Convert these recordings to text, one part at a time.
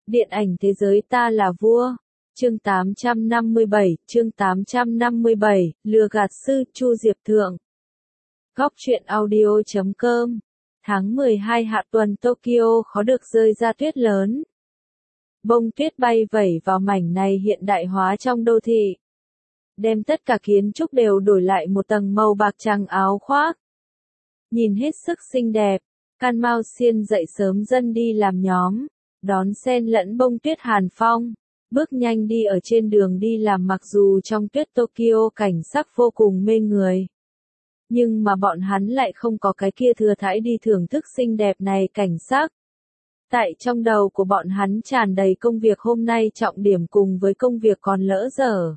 Điện ảnh thế giới ta là vua. Chương 857, lừa gạt sư Chu Diệp Thượng. Góc truyện audio.com. Tháng 12 hạ tuần Tokyo khó được rơi ra tuyết lớn. Bông tuyết bay vẩy vào mảnh này hiện đại hóa trong đô thị. Đem tất cả kiến trúc đều đổi lại một tầng màu bạc trắng áo khoác. Nhìn hết sức xinh đẹp, Can Mao Xiên dậy sớm dân đi làm nhóm, đón xen lẫn bông tuyết hàn phong, bước nhanh đi ở trên đường đi làm mặc dù trong tuyết Tokyo cảnh sắc vô cùng mê người. Nhưng mà bọn hắn lại không có cái kia thừa thãi đi thưởng thức xinh đẹp này cảnh sắc. Tại trong đầu của bọn hắn tràn đầy công việc hôm nay trọng điểm cùng với công việc còn lỡ dở.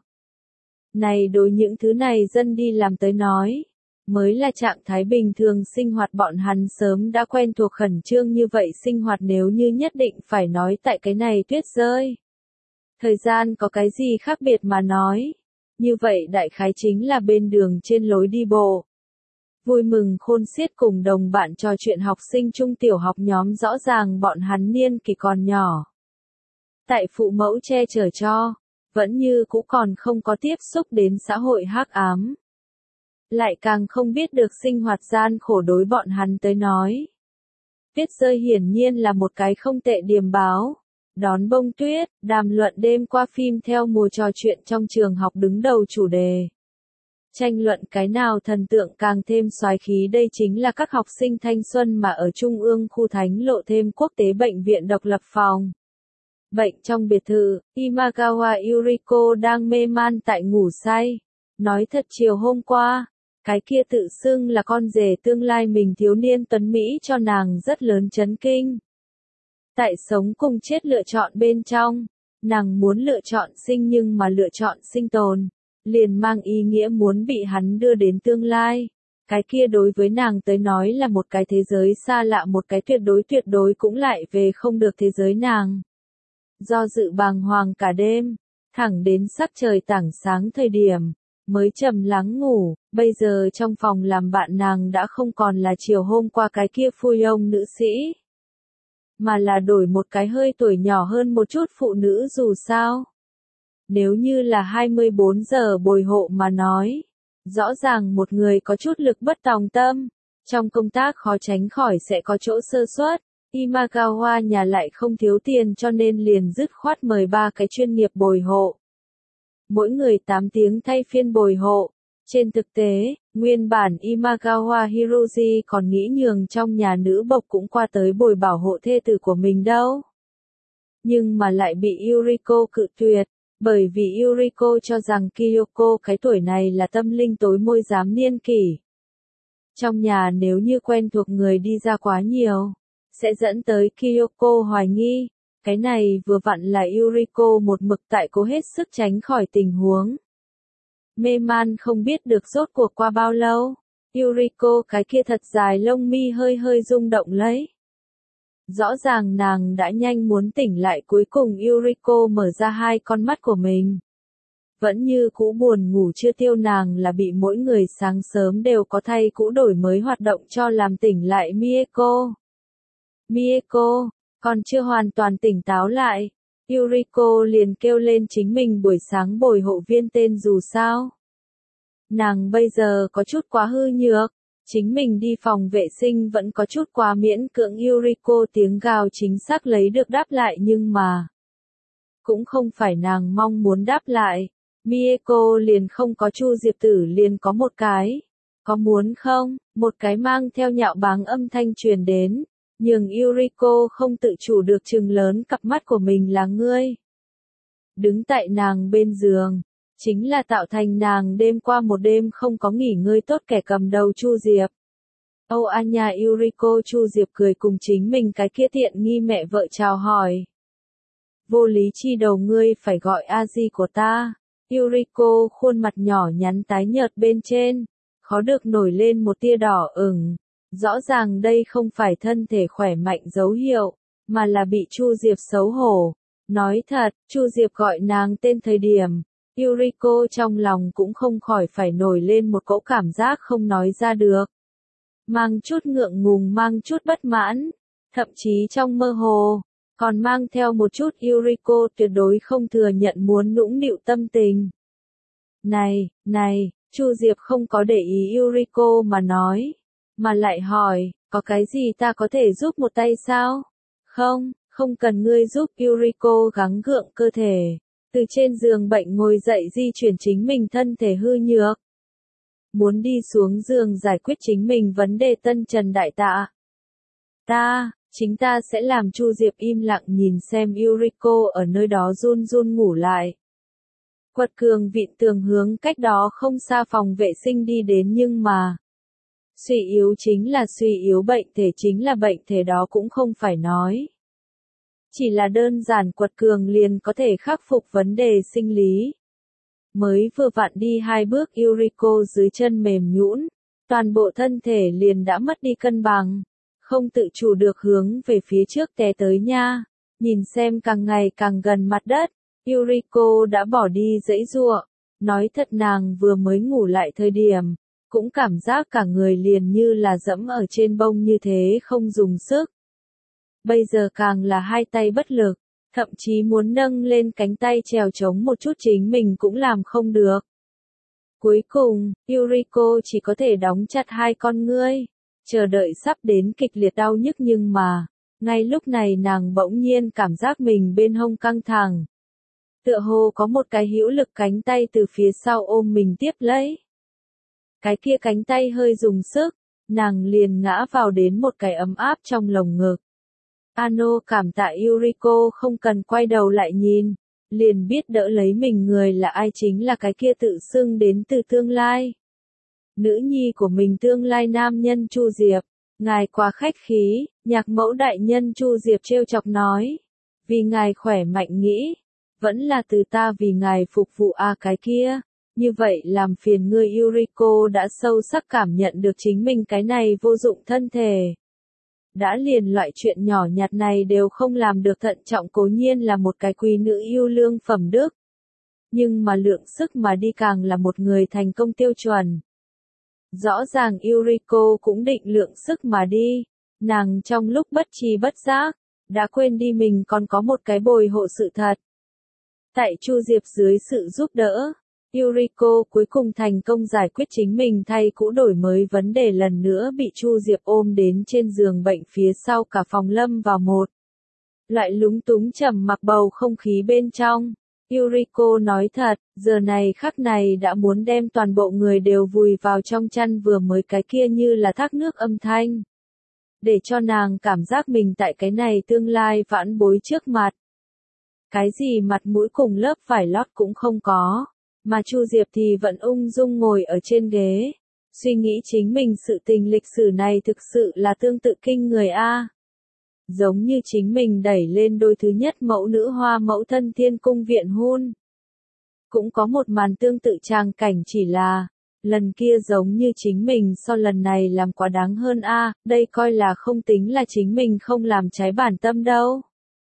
Này đối những thứ này dân đi làm tới nói, mới là trạng thái bình thường sinh hoạt bọn hắn sớm đã quen thuộc khẩn trương như vậy sinh hoạt nếu như nhất định phải nói tại cái này tuyết rơi. Thời gian có cái gì khác biệt mà nói, như vậy đại khái chính là bên đường trên lối đi bộ. Vui mừng khôn xiết cùng đồng bạn trò chuyện học sinh trung tiểu học nhóm rõ ràng bọn hắn niên kỳ còn nhỏ. Tại phụ mẫu che chở cho, vẫn như cũ còn không có tiếp xúc đến xã hội hắc ám. Lại càng không biết được sinh hoạt gian khổ đối bọn hắn tới nói. Tuyết rơi hiển nhiên là một cái không tệ điềm báo. Đón bông tuyết, đàm luận đêm qua phim theo mùa trò chuyện trong trường học đứng đầu chủ đề. Tranh luận cái nào thần tượng càng thêm soái khí đây chính là các học sinh thanh xuân mà ở Trung ương khu Thánh Lộ thêm quốc tế bệnh viện độc lập phòng. Bệnh trong biệt thự, Imagawa Yuriko đang mê man tại ngủ say. Nói thật chiều hôm qua, cái kia tự xưng là con rể tương lai mình thiếu niên tuấn Mỹ cho nàng rất lớn chấn kinh. Tại sống cùng chết lựa chọn bên trong, nàng muốn lựa chọn sinh nhưng mà lựa chọn sinh tồn, liền mang ý nghĩa muốn bị hắn đưa đến tương lai. Cái kia đối với nàng tới nói là một cái thế giới xa lạ một cái tuyệt đối cũng lại về không được thế giới nàng. Do dự bàng hoàng cả đêm, thẳng đến sắc trời tảng sáng thời điểm, mới trầm lắng ngủ, bây giờ trong phòng làm bạn nàng đã không còn là chiều hôm qua cái kia phui ông nữ sĩ. Mà là đổi một cái hơi tuổi nhỏ hơn một chút phụ nữ dù sao. Nếu như là 24 giờ bồi hộ mà nói, rõ ràng một người có chút lực bất tòng tâm, trong công tác khó tránh khỏi sẽ có chỗ sơ suất. Imagawa nhà lại không thiếu tiền cho nên liền dứt khoát mời 3 cái chuyên nghiệp bồi hộ. Mỗi người 8 tiếng thay phiên bồi hộ. Trên thực tế, nguyên bản Imagawa Hiroji còn nghĩ nhường trong nhà nữ bộc cũng qua tới bồi bảo hộ thê tử của mình đâu. Nhưng mà lại bị Yuriko cự tuyệt, bởi vì Yuriko cho rằng Kyoko cái tuổi này là tâm linh tối môi giám niên kỷ. Trong nhà nếu như quen thuộc người đi ra quá nhiều, sẽ dẫn tới Kyoko hoài nghi. Cái này vừa vặn là Yuriko một mực tại cố hết sức tránh khỏi tình huống. Mê man không biết được rốt cuộc qua bao lâu, Yuriko cái kia thật dài lông mi hơi rung động lấy. Rõ ràng nàng đã nhanh muốn tỉnh lại cuối cùng Yuriko mở ra 2 con mắt của mình. Vẫn như cũ buồn ngủ chưa tiêu nàng là bị mỗi người sáng sớm đều có thay cũ đổi mới hoạt động cho làm tỉnh lại Mieko. Mieko, còn chưa hoàn toàn tỉnh táo lại. Yuriko liền kêu lên chính mình buổi sáng bồi hộ viên tên dù sao. Nàng bây giờ có chút quá hư nhược, chính mình đi phòng vệ sinh vẫn có chút quá miễn cưỡng Yuriko tiếng gào chính xác lấy được đáp lại nhưng mà cũng không phải nàng mong muốn đáp lại. Mieko liền không có Chu Diệp Tử liền có một cái. Có muốn không? Một cái mang theo nhạo báng âm thanh truyền đến. Nhưng Yuriko không tự chủ được trừng lớn cặp mắt của mình là ngươi. Đứng tại nàng bên giường, chính là tạo thành nàng đêm qua một đêm không có nghỉ ngơi tốt kẻ cầm đầu Chu Diệp. Âu a nhà Yuriko Chu Diệp cười cùng chính mình cái kia tiện nghi mẹ vợ chào hỏi. Vô lý chi đầu ngươi phải gọi A-di của ta. Yuriko khuôn mặt nhỏ nhắn tái nhợt bên trên, khó được nổi lên một tia đỏ ửng. Rõ ràng đây không phải thân thể khỏe mạnh dấu hiệu, mà là bị Chu Diệp xấu hổ. Nói thật, Chu Diệp gọi nàng tên thời điểm, Yuriko trong lòng cũng không khỏi phải nổi lên một cỗ cảm giác không nói ra được. Mang chút ngượng ngùng mang chút bất mãn, thậm chí trong mơ hồ, còn mang theo một chút Yuriko tuyệt đối không thừa nhận muốn nũng nịu tâm tình. Này, Chu Diệp không có để ý Yuriko mà nói, mà lại hỏi, có cái gì ta có thể giúp một tay sao? Không cần ngươi giúp. Yuriko gắng gượng cơ thể, từ trên giường bệnh ngồi dậy di chuyển chính mình thân thể hư nhược. Muốn đi xuống giường giải quyết chính mình vấn đề tân trần đại tạ. Chính ta sẽ làm. Chu Diệp im lặng nhìn xem Yuriko ở nơi đó run run ngủ lại. Quật cường vịn tường hướng cách đó không xa phòng vệ sinh đi đến, nhưng mà suy yếu chính là suy yếu, bệnh thể chính là bệnh thể, đó cũng không phải nói chỉ là đơn giản quật cường liền có thể khắc phục vấn đề sinh lý. Mới vừa vặn đi 2 bước Yuriko dưới chân mềm nhũn, toàn bộ thân thể liền đã mất đi cân bằng, không tự chủ được hướng về phía trước té tới nha. Nhìn xem càng ngày càng gần mặt đất, Yuriko đã bỏ đi giãy giụa. Nói thật, nàng vừa mới ngủ lại thời điểm, cũng cảm giác cả người liền như là dẫm ở trên bông như thế, không dùng sức. Bây giờ càng là hai tay bất lực, thậm chí muốn nâng lên cánh tay trèo chống một chút chính mình cũng làm không được. Cuối cùng, Yuriko chỉ có thể đóng chặt hai con ngươi, chờ đợi sắp đến kịch liệt đau nhức, nhưng mà, ngay lúc này nàng bỗng nhiên cảm giác mình bên hông căng thẳng. Tựa hồ có một cái hữu lực cánh tay từ phía sau ôm mình tiếp lấy. Cái kia cánh tay hơi dùng sức, nàng liền ngã vào đến một cái ấm áp trong lồng ngực. Ano cảm tạ. Yuriko không cần quay đầu lại nhìn, liền biết đỡ lấy mình người là ai, chính là cái kia tự xưng đến từ tương lai. Nữ nhi của mình, tương lai nam nhân Chu Diệp. Ngài quá khách khí, nhạc mẫu đại nhân. Chu Diệp trêu chọc nói. Vì ngài khỏe mạnh nghĩ, vẫn là từ ta vì ngài phục vụ cái kia. Như vậy làm phiền ngươi. Yuriko đã sâu sắc cảm nhận được chính mình cái này vô dụng thân thể. Đã liền loại chuyện nhỏ nhặt này đều không làm được thận trọng, cố nhiên là một cái quý nữ yêu lương phẩm đức. Nhưng mà lượng sức mà đi càng là một người thành công tiêu chuẩn. Rõ ràng Yuriko cũng định lượng sức mà đi, nàng trong lúc bất tri bất giác, đã quên đi mình còn có một cái bồi hộ sự thật. Tại Chu Diệp dưới sự giúp đỡ, Yuriko cuối cùng thành công giải quyết chính mình thay cũ đổi mới vấn đề, lần nữa bị Chu Diệp ôm đến trên giường bệnh, phía sau cả phòng lâm vào một loại lúng túng trầm mặc bầu không khí bên trong. Yuriko nói thật, giờ này khắc này đã muốn đem toàn bộ người đều vùi vào trong chăn, vừa mới cái kia như là thác nước âm thanh. Để cho nàng cảm giác mình tại cái này tương lai vãn bối trước mặt. Cái gì mặt mũi cùng lớp vải lót cũng không có. Mà Chu Diệp thì vẫn ung dung ngồi ở trên ghế, suy nghĩ chính mình sự tình. Lịch sử này thực sự là tương tự kinh người a. Giống như chính mình đẩy lên đôi thứ nhất mẫu nữ hoa mẫu thân Thiên Cung viện hôn. Cũng có một màn tương tự tràng cảnh, chỉ là, lần kia giống như chính mình so lần này làm quá đáng hơn a. Đây coi là không tính là chính mình không làm trái bản tâm đâu.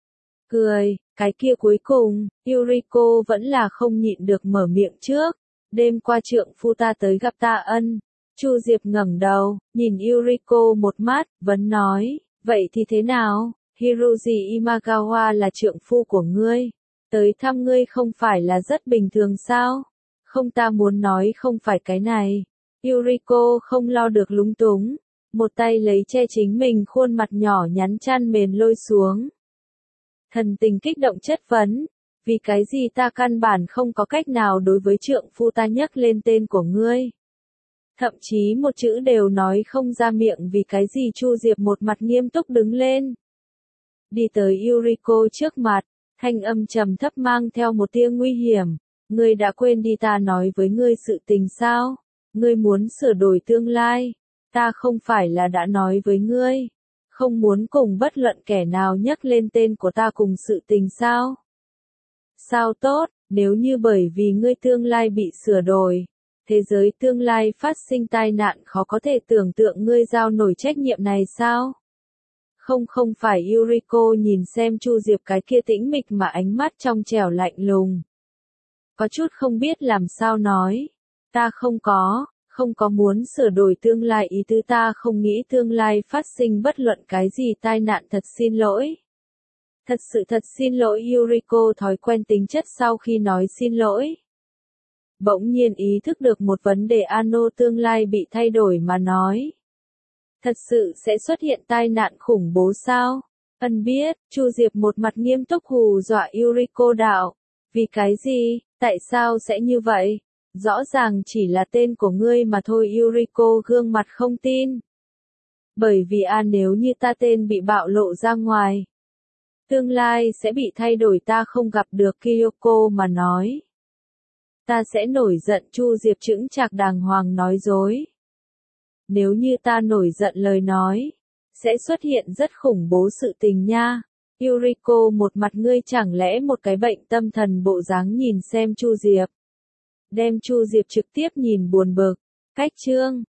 Cười, cái kia cuối cùng, Yuriko vẫn là không nhịn được mở miệng trước. Đêm qua trượng phu ta tới gặp ta ân. Chu Diệp ngẩng đầu, nhìn Yuriko một mắt, vẫn nói, vậy thì thế nào, Hiroji Imagawa là trượng phu của ngươi. Tới thăm ngươi không phải là rất bình thường sao? Không, ta muốn nói không phải cái này. Yuriko không lo được lúng túng, một tay lấy che chính mình khuôn mặt nhỏ nhắn chăn mền lôi xuống. Thần tình kích động chất vấn, vì cái gì ta căn bản không có cách nào đối với trượng phu ta nhắc lên tên của ngươi. Thậm chí một chữ đều nói không ra miệng, vì cái gì? Chu Diệp một mặt nghiêm túc đứng lên. Đi tới Yuriko trước mặt, thanh âm trầm thấp mang theo một tia nguy hiểm. Ngươi đã quên đi ta nói với ngươi sự tình sao? Ngươi muốn sửa đổi tương lai. Ta không phải là đã nói với ngươi. Không muốn cùng bất luận kẻ nào nhắc lên tên của ta cùng sự tình sao? Sao tốt, nếu như bởi vì ngươi tương lai bị sửa đổi, thế giới tương lai phát sinh tai nạn khó có thể tưởng tượng, ngươi giao nổi trách nhiệm này sao? Không phải. Yuriko nhìn xem Chu Diệp cái kia tĩnh mịch mà ánh mắt trong trẻo lạnh lùng. Có chút không biết làm sao nói. Ta không có muốn sửa đổi tương lai, ý tứ ta không nghĩ tương lai phát sinh bất luận cái gì tai nạn, thật xin lỗi. Thật xin lỗi Yuriko, thói quen tính chất sau khi nói xin lỗi. Bỗng nhiên ý thức được một vấn đề, Ano tương lai bị thay đổi mà nói. Thật sự sẽ xuất hiện tai nạn khủng bố sao? Ân biết, Chu Diệp một mặt nghiêm túc hù dọa Yuriko đạo. Vì cái gì? Tại sao sẽ như vậy? Rõ ràng chỉ là tên của ngươi mà thôi. Yuriko gương mặt không tin. Bởi vì nếu như ta tên bị bạo lộ ra ngoài, tương lai sẽ bị thay đổi, ta không gặp được Kyoko mà nói. Ta sẽ nổi giận. Chu Diệp chững chạc đàng hoàng nói dối. Nếu như ta nổi giận lời nói, sẽ xuất hiện rất khủng bố sự tình nha. Yuriko một mặt ngươi chẳng lẽ một cái bệnh tâm thần bộ dáng nhìn xem Chu Diệp. Đem Chu Diệp trực tiếp nhìn buồn bực. Cách chương